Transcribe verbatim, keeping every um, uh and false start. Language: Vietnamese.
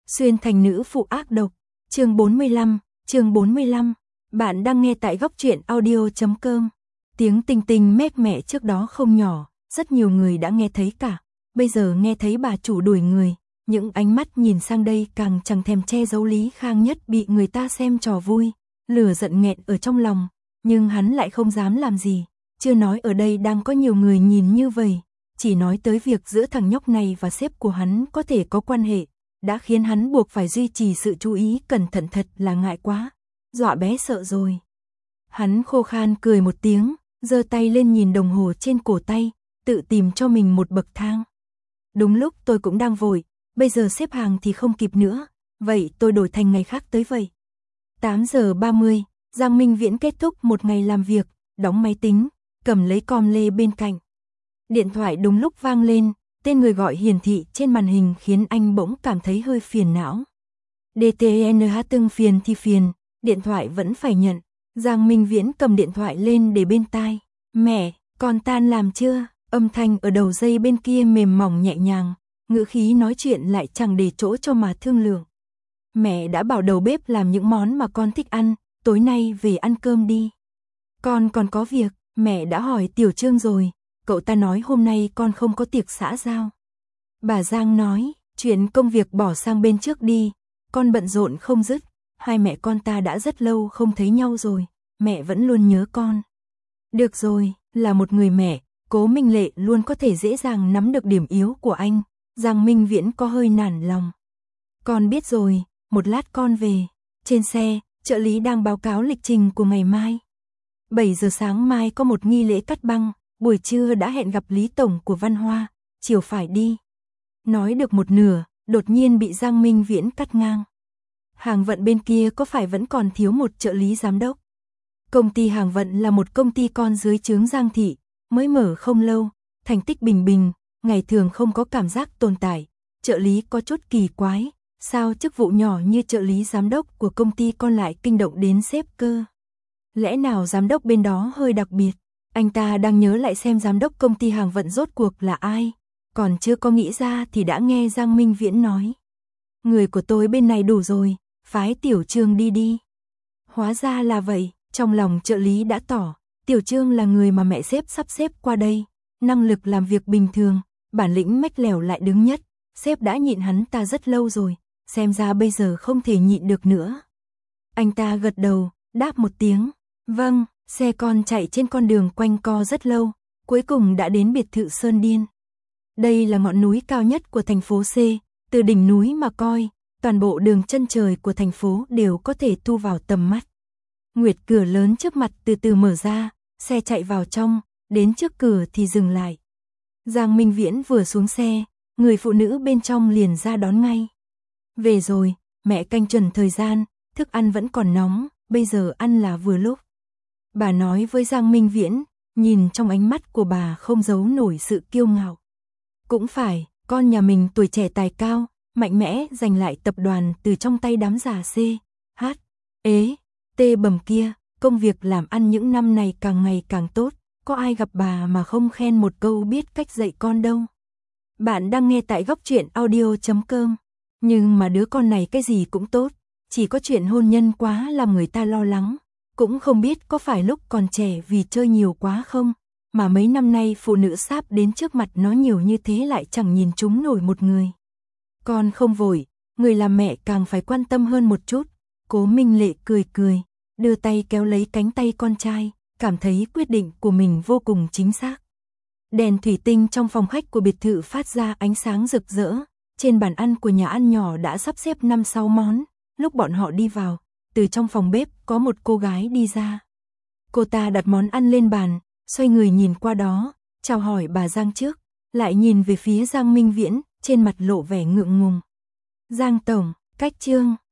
Xuyên thành nữ phụ ác độc, chương bốn mươi lăm, chương bốn mươi lăm. Bạn đang nghe tại góc truyện audio chấm com. Tiếng Tinh Tinh mép mẹ trước đó không nhỏ, rất nhiều người đã nghe thấy cả. Bây giờ nghe thấy bà chủ đuổi người, những ánh mắt nhìn sang đây càng chẳng thèm che giấu Lý Khang Nhất bị người ta xem trò vui, lửa giận nghẹn ở trong lòng, nhưng hắn lại không dám làm gì. Chưa nói ở đây đang có nhiều người nhìn như vậy, chỉ nói tới việc giữa thằng nhóc này và sếp của hắn có thể có quan hệ, đã khiến hắn buộc phải duy trì sự chú ý cẩn thận thật là ngại quá, dọa bé sợ rồi. Hắn khô khan cười một tiếng, giơ tay lên nhìn đồng hồ trên cổ tay, tự tìm cho mình một bậc thang. Đúng lúc tôi cũng đang vội, bây giờ xếp hàng thì không kịp nữa, vậy tôi đổi thành ngày khác tới vậy. tám giờ ba mươi, Giang Minh Viễn kết thúc một ngày làm việc, đóng máy tính, cầm lấy com lê bên cạnh. Điện thoại đúng lúc vang lên, tên người gọi hiển thị trên màn hình khiến anh bỗng cảm thấy hơi phiền não. đê tê en hát từng phiền thì phiền, điện thoại vẫn phải nhận. Giang Minh Viễn cầm điện thoại lên để bên tai. Mẹ, con tan làm chưa? Âm thanh ở đầu dây bên kia mềm mỏng nhẹ nhàng, ngữ khí nói chuyện lại chẳng để chỗ cho mà thương lượng. Mẹ đã bảo đầu bếp làm những món mà con thích ăn, tối nay về ăn cơm đi. Con còn có việc, mẹ đã hỏi Tiểu Trương rồi, cậu ta nói hôm nay con không có tiệc xã giao. Bà Giang nói, chuyện công việc bỏ sang bên trước đi, con bận rộn không dứt, hai mẹ con ta đã rất lâu không thấy nhau rồi, mẹ vẫn luôn nhớ con. Được rồi, là một người mẹ, Cố Minh Lệ luôn có thể dễ dàng nắm được điểm yếu của anh, Giang Minh Viễn có hơi nản lòng. Con biết rồi, một lát con về. Trên xe, trợ lý đang báo cáo lịch trình của ngày mai. bảy giờ sáng mai có một nghi lễ cắt băng, buổi trưa đã hẹn gặp Lý Tổng của Văn Hoa, chiều phải đi. Nói được một nửa, đột nhiên bị Giang Minh Viễn cắt ngang. Hàng vận bên kia có phải vẫn còn thiếu một trợ lý giám đốc? Công ty Hàng vận là một công ty con dưới trướng Giang Thị, mới mở không lâu, thành tích bình bình, ngày thường không có cảm giác tồn tại. Trợ lý có chút kỳ quái, sao chức vụ nhỏ như trợ lý giám đốc của công ty con lại kinh động đến sếp cơ? Lẽ nào giám đốc bên đó hơi đặc biệt? Anh ta đang nhớ lại xem giám đốc công ty Hàng vận rốt cuộc là ai, còn chưa có nghĩ ra thì đã nghe Giang Minh Viễn nói. Người của tôi bên này đủ rồi, phái Tiểu Trương đi đi. Hóa ra là vậy, trong lòng trợ lý đã tỏ, Tiểu Trương là người mà mẹ sếp sắp xếp qua đây, năng lực làm việc bình thường, bản lĩnh mách lẻo lại đứng nhất, sếp đã nhịn hắn ta rất lâu rồi, xem ra bây giờ không thể nhịn được nữa. Anh ta gật đầu, đáp một tiếng, vâng, xe con chạy trên con đường quanh co rất lâu, cuối cùng đã đến biệt thự Sơn Điên. Đây là ngọn núi cao nhất của thành phố C, từ đỉnh núi mà coi, toàn bộ đường chân trời của thành phố đều có thể thu vào tầm mắt. Nguyệt cửa lớn trước mặt từ từ mở ra, xe chạy vào trong, đến trước cửa thì dừng lại. Giang Minh Viễn vừa xuống xe, người phụ nữ bên trong liền ra đón ngay. Về rồi, mẹ canh chuẩn thời gian, thức ăn vẫn còn nóng, bây giờ ăn là vừa lúc. Bà nói với Giang Minh Viễn, nhìn trong ánh mắt của bà không giấu nổi sự kiêu ngạo. Cũng phải, con nhà mình tuổi trẻ tài cao, mạnh mẽ giành lại tập đoàn từ trong tay đám già C, H, ế, T bầm kia, công việc làm ăn những năm này càng ngày càng tốt, có ai gặp bà mà không khen một câu biết cách dạy con đâu. Bạn đang nghe tại góc truyện audio chấm com, nhưng mà đứa con này cái gì cũng tốt, chỉ có chuyện hôn nhân quá làm người ta lo lắng, cũng không biết có phải lúc còn trẻ vì chơi nhiều quá không, mà mấy năm nay phụ nữ sáp đến trước mặt nó nhiều như thế lại chẳng nhìn chúng nổi một người. Con không vội, người làm mẹ càng phải quan tâm hơn một chút. Cố Minh Lệ cười cười, đưa tay kéo lấy cánh tay con trai, cảm thấy quyết định của mình vô cùng chính xác. Đèn thủy tinh trong phòng khách của biệt thự phát ra ánh sáng rực rỡ, trên bàn ăn của nhà ăn nhỏ đã sắp xếp năm sáu món, lúc bọn họ đi vào, từ trong phòng bếp có một cô gái đi ra. Cô ta đặt món ăn lên bàn, xoay người nhìn qua đó, chào hỏi bà Giang trước, lại nhìn về phía Giang Minh Viễn, trên mặt lộ vẻ ngượng ngùng. Giang Tổng, cách Trương,